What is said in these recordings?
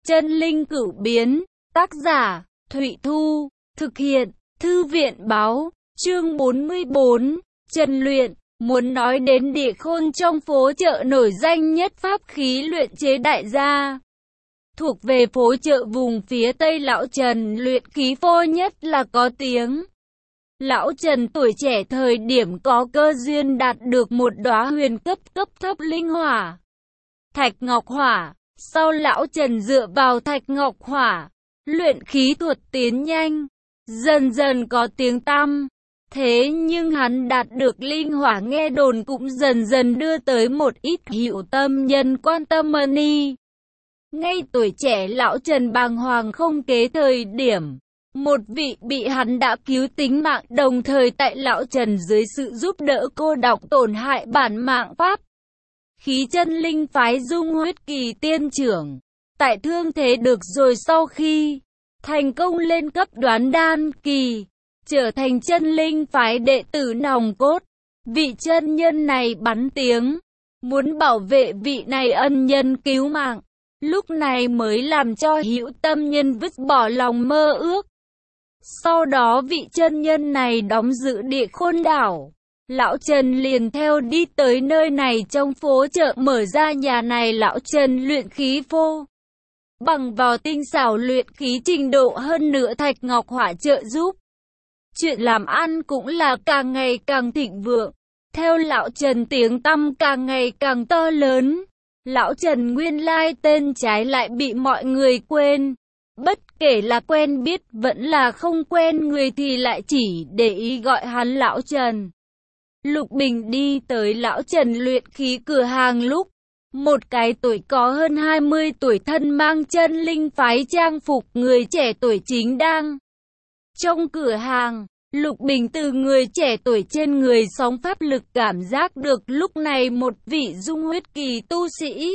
Chân linh cửu biến, tác giả, Thụy Thu, thực hiện, Thư viện báo, chương 44, Chân luyện. Muốn nói đến địa khôn trong phố chợ nổi danh nhất pháp khí luyện chế đại gia, thuộc về phố chợ vùng phía Tây, lão Trần luyện khí phô nhất là có tiếng. Lão Trần tuổi trẻ thời điểm có cơ duyên đạt được một đóa huyền cấp thấp linh hỏa, Thạch Ngọc Hỏa. Sau lão Trần dựa vào Thạch Ngọc Hỏa, luyện khí thuật tiến nhanh, dần dần có tiếng tăm. Thế nhưng hắn đạt được linh hỏa nghe đồn cũng dần dần đưa tới một ít hữu tâm nhân quan tâm y. Ngay tuổi trẻ lão Trần bàng hoàng không kế thời điểm, một vị bị hắn đã cứu tính mạng, đồng thời tại lão Trần dưới sự giúp đỡ cô độc tổn hại bản mạng pháp khí chân linh phái Dung Huyết Kỳ tiên trưởng, tại thương thế được rồi sau khi thành công lên cấp Đoán Đan Kỳ, trở thành chân linh phái đệ tử nòng cốt. Vị chân nhân này bắn tiếng muốn bảo vệ vị này ân nhân cứu mạng, lúc này mới làm cho hữu tâm nhân vứt bỏ lòng mơ ước. Sau đó vị chân nhân này đóng giữ địa khôn đảo, lão Trần liền theo đi tới nơi này. Trong phố chợ mở ra nhà này, lão Trần luyện khí phô, bằng vào tinh xảo luyện khí trình độ, hơn nữa Thạch Ngọc Hỏa trợ giúp, chuyện làm ăn cũng là càng ngày càng thịnh vượng. Theo lão Trần tiếng tăm càng ngày càng to lớn, lão Trần nguyên lai tên trái lại bị mọi người quên. Bất kể là quen biết vẫn là không quen người thì lại chỉ để ý gọi hắn lão Trần. Lục Bình đi tới lão Trần luyện khí cửa hàng lúc, một cái tuổi có hơn 20 tuổi, thân mang chân linh phái trang phục người trẻ tuổi chính đang trong cửa hàng. Lục Bình từ người trẻ tuổi trên người sóng pháp lực cảm giác được lúc này một vị Dung Huyết Kỳ tu sĩ,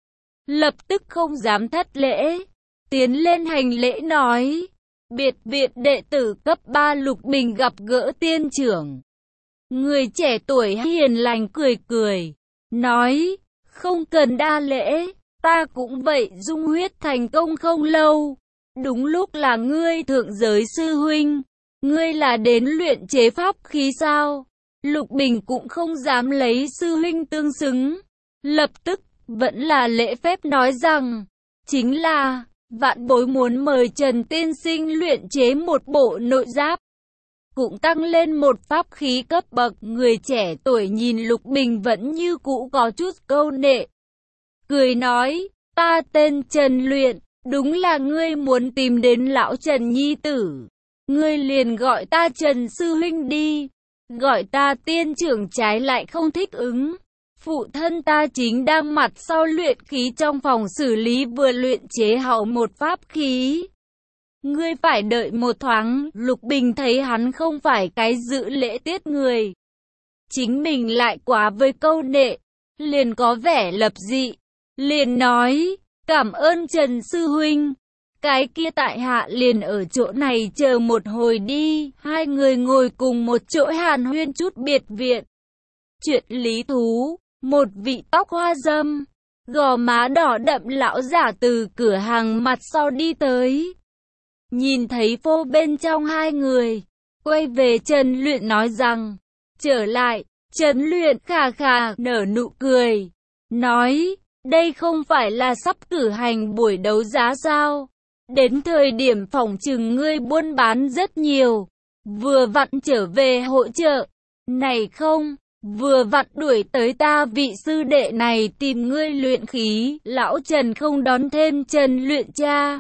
lập tức không dám thất lễ, tiến lên hành lễ nói: biệt viện đệ tử cấp 3 Lục Bình gặp gỡ tiên trưởng. Người trẻ tuổi hiền lành cười cười, nói: không cần đa lễ, ta cũng vậy. Dung huyết thành công không lâu, đúng lúc là ngươi thượng giới sư huynh. Ngươi là đến luyện chế pháp khí sao? Lục Bình cũng không dám lấy sư huynh tương xứng, lập tức vẫn là lễ phép nói rằng: chính là vạn bối muốn mời Trần tiên sinh luyện chế một bộ nội giáp, cũng tăng lên một pháp khí cấp bậc. Người trẻ tuổi nhìn Lục Bình vẫn như cũ có chút câu nệ, cười nói: ta tên Trần luyện, đúng là ngươi muốn tìm đến lão Trần nhi tử, ngươi liền gọi ta Trần sư huynh đi, gọi ta tiên trưởng trái lại không thích ứng. Phụ thân ta chính đang mặt sau luyện khí trong phòng xử lý, vừa luyện chế hậu một pháp khí, ngươi phải đợi một thoáng. Lục Bình thấy hắn không phải cái giữ lễ tiết người, chính mình lại quá với câu nệ, liền có vẻ lập dị, liền nói: cảm ơn Trần sư huynh, cái kia tại hạ liền ở chỗ này chờ một hồi đi. Hai người ngồi cùng một chỗ hàn huyên chút biệt viện chuyện lý thú. Một vị tóc hoa râm, gò má đỏ đậm lão giả từ cửa hàng mặt sau đi tới, nhìn thấy phô bên trong hai người, quay về Trần luyện nói rằng: trở lại. Trần luyện khà khà nở nụ cười, nói: đây không phải là sắp cử hành buổi đấu giá sao? Đến thời điểm phỏng chừng ngươi buôn bán rất nhiều, vừa vặn trở về hội chợ này không? Vừa vặn đuổi tới ta vị sư đệ này tìm ngươi luyện khí. Lão Trần không đón thêm Trần luyện cha,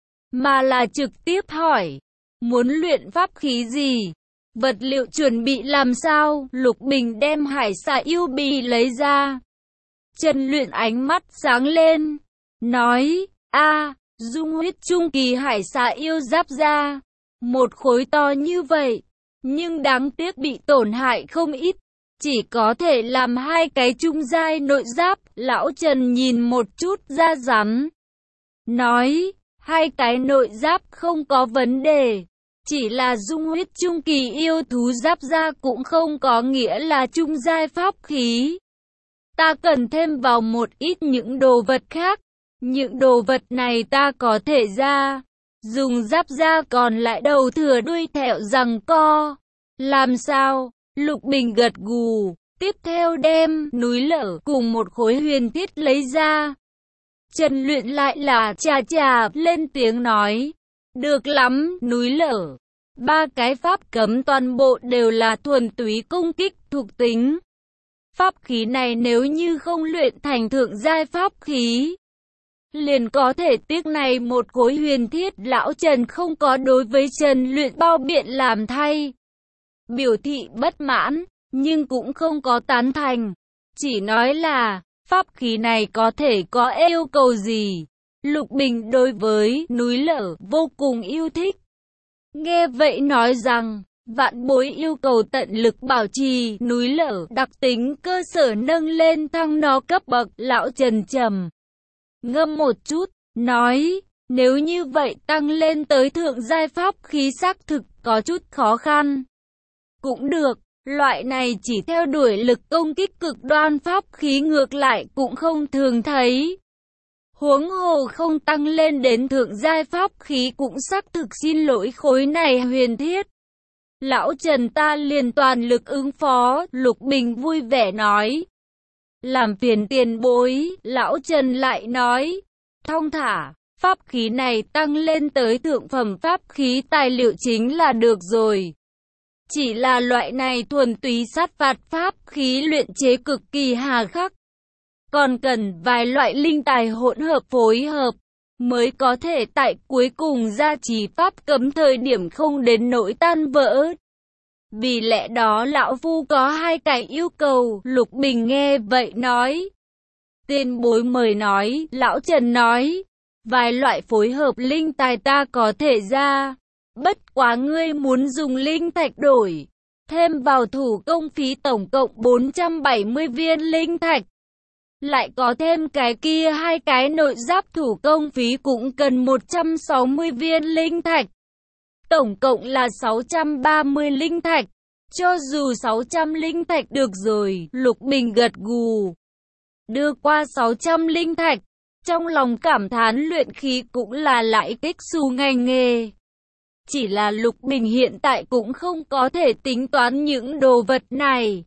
mà là trực tiếp hỏi: muốn luyện pháp khí gì? Vật liệu chuẩn bị làm sao? Lục Bình đem Hải Xà Yêu Bì lấy ra. Trần luyện ánh mắt sáng lên, nói: a, Dung huyết trung kỳ Hải Xà Yêu giáp ra, một khối to như vậy, nhưng đáng tiếc bị tổn hại không ít, chỉ có thể làm hai cái trung giai nội giáp. Lão Trần nhìn một chút da rắn, nói: hai cái nội giáp không có vấn đề, chỉ là dung huyết trung kỳ yêu thú giáp ra cũng không có nghĩa là trung giai pháp khí. Ta cần thêm vào một ít những đồ vật khác. Những đồ vật này ta có thể ra, dùng giáp ra, còn lại đầu thừa đuôi thẹo giằng co. Làm sao? Lục Bình gật gù, tiếp theo đem núi lở cùng một khối huyền thiết lấy ra. Trần Luyện lại là chà chà lên tiếng nói, được lắm, núi lở. 3 cái pháp cấm toàn bộ đều là thuần túy công kích thuộc tính. Pháp khí này nếu như không luyện thành thượng giai pháp khí, liền có thể tiếc này một khối huyền thiết. Lão Trần không có đối với Trần Luyện bao biện làm thay, biểu thị bất mãn, nhưng cũng không có tán thành, chỉ nói là pháp khí này có thể có yêu cầu gì. Lục Bình đối với núi lở vô cùng yêu thích. Nghe vậy nói rằng, vạn bối yêu cầu tận lực bảo trì núi lở đặc tính cơ sở nâng lên thăng nó cấp bậc. Lão Trần trầm ngâm một chút, nói, nếu như vậy tăng lên tới thượng giai pháp khí xác thực có chút khó khăn. Cũng được, loại này chỉ theo đuổi lực công kích cực đoan pháp khí ngược lại cũng không thường thấy. Huống hồ không tăng lên đến thượng giai pháp khí cũng xác thực xin lỗi khối này huyền thiết. Lão Trần ta liền toàn lực ứng phó, Lục Bình vui vẻ nói. Làm phiền tiền bối, Lão Trần lại nói, thong thả, pháp khí này tăng lên tới thượng phẩm pháp khí tài liệu chính là được rồi. Chỉ là loại này thuần túy sát phạt pháp khí luyện chế cực kỳ hà khắc, còn cần vài loại linh tài hỗn hợp phối hợp, mới có thể tại cuối cùng gia trì pháp cấm thời điểm không đến nỗi tan vỡ. Vì lẽ đó lão phu có 2 cái yêu cầu. Lục Bình nghe vậy nói, tiền bối mời nói. Lão Trần nói, vài loại phối hợp linh tài ta có thể ra, bất quá ngươi muốn dùng linh thạch đổi, thêm vào thủ công phí tổng cộng 470 viên linh thạch. Lại có thêm cái kia 2 cái nội giáp thủ công phí cũng cần 160 viên linh thạch. Tổng cộng là 630 linh thạch. Cho dù 600 linh thạch được rồi, Lục Bình gật gù. Đưa qua 600 linh thạch, trong lòng cảm thán luyện khí cũng là lãi kích xù ngành nghề. Chỉ là Lục Bình hiện tại cũng không có thể tính toán những đồ vật này.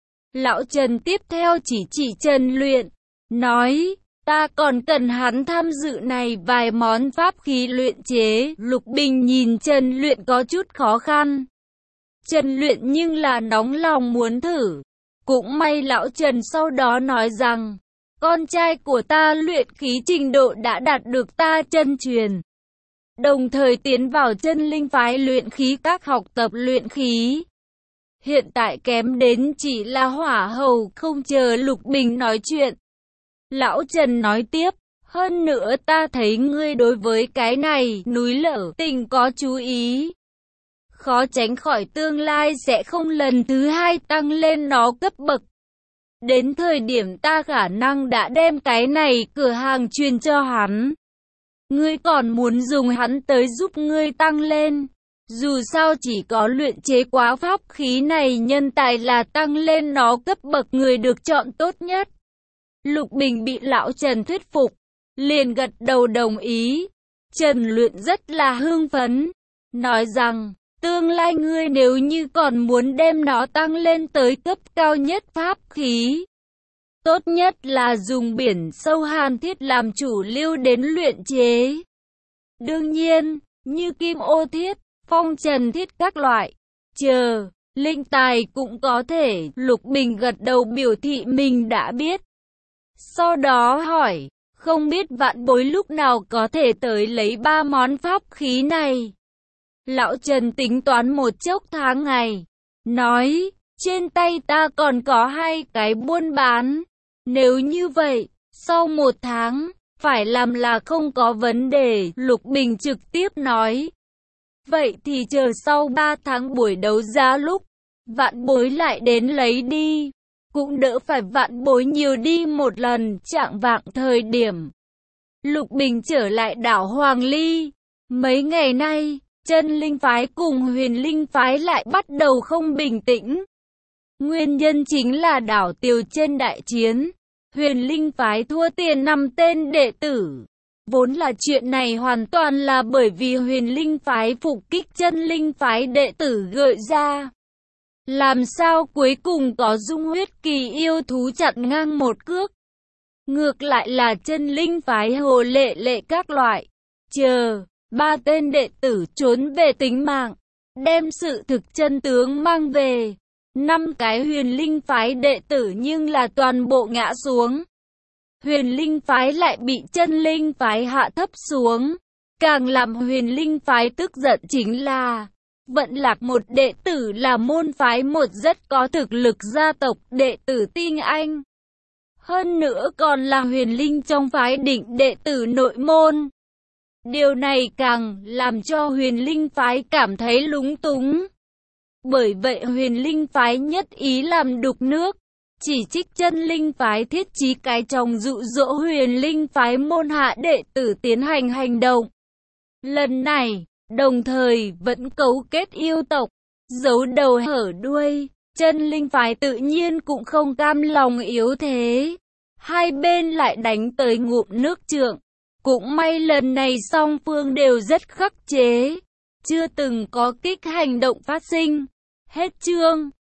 Lão Trần tiếp theo chỉ Trần Luyện, nói, ta còn cần hắn tham dự này vài món pháp khí luyện chế. Lục Bình nhìn Trần Luyện có chút khó khăn. Trần Luyện nhưng là nóng lòng muốn thử. Cũng may Lão Trần sau đó nói rằng, con trai của ta luyện khí trình độ đã đạt được ta chân truyền, đồng thời tiến vào chân linh phái luyện khí các học tập luyện khí. Hiện tại kém đến chỉ là hỏa hầu. Không chờ Lục Bình nói chuyện, Lão Trần nói tiếp, hơn nữa ta thấy ngươi đối với cái này núi lở tình có chú ý, khó tránh khỏi tương lai sẽ không lần thứ 2 tăng lên nó cấp bậc. Đến thời điểm ta khả năng đã đem cái này cửa hàng truyền cho hắn, ngươi còn muốn dùng hắn tới giúp ngươi tăng lên. Dù sao chỉ có luyện chế quá pháp khí này nhân tài là tăng lên nó cấp bậc người được chọn tốt nhất. Lục Bình bị Lão Trần thuyết phục, liền gật đầu đồng ý. Trần Luyện rất là hưng phấn, nói rằng, tương lai ngươi nếu như còn muốn đem nó tăng lên tới cấp cao nhất pháp khí, tốt nhất là dùng biển sâu hàn thiết làm chủ lưu đến luyện chế. Đương nhiên, như kim ô thiết, phong trần thiết các loại, linh tài cũng có thể. Lục Bình gật đầu biểu thị mình đã biết. Sau đó hỏi, không biết vạn bối lúc nào có thể tới lấy 3 món pháp khí này. Lão Trần tính toán một chốc tháng ngày, nói, trên tay ta còn có 2 cái buôn bán. Nếu như vậy, sau 1 tháng, phải làm là không có vấn đề. Lục Bình trực tiếp nói, vậy thì chờ sau 3 tháng buổi đấu giá lúc, vạn bối lại đến lấy đi. Cũng đỡ phải vạn bối nhiều đi một lần. Chạng vạng thời điểm, Lục Bình trở lại đảo Hoàng Ly. Mấy ngày nay, chân linh phái cùng huyền linh phái lại bắt đầu không bình tĩnh. Nguyên nhân chính là đảo Tiều Chân đại chiến. Huyền Linh phái thua tiền 5 tên đệ tử. Vốn là chuyện này hoàn toàn là bởi vì Huyền Linh phái phục kích Chân Linh phái đệ tử gợi ra. Làm sao cuối cùng có Dung Huyết Kỳ yêu thú chặn ngang một cước. Ngược lại là Chân Linh phái Hồ Lệ Lệ các loại. Chờ, 3 tên đệ tử trốn về tính mạng. Đem sự thực chân tướng mang về. 5 cái Huyền Linh phái đệ tử nhưng là toàn bộ ngã xuống. Huyền Linh phái lại bị Chân Linh phái hạ thấp xuống. Càng làm Huyền Linh phái tức giận chính là Vận Lạc một đệ tử là môn phái một rất có thực lực gia tộc đệ tử tinh anh. Hơn nữa còn là Huyền Linh trong phái định đệ tử nội môn. Điều này càng làm cho Huyền Linh phái cảm thấy lúng túng. Bởi vậy Huyền Linh phái nhất ý làm đục nước, chỉ trích Chân Linh phái thiết trí cái trong dụ dỗ Huyền Linh phái môn hạ đệ tử tiến hành hành động. Lần này, đồng thời vẫn cấu kết yêu tộc, giấu đầu hở đuôi, Chân Linh phái tự nhiên cũng không cam lòng yếu thế. Hai bên lại đánh tới ngụm nước trượng. Cũng may lần này song phương đều rất khắc chế, chưa từng có kích hành động phát sinh. Hết chương.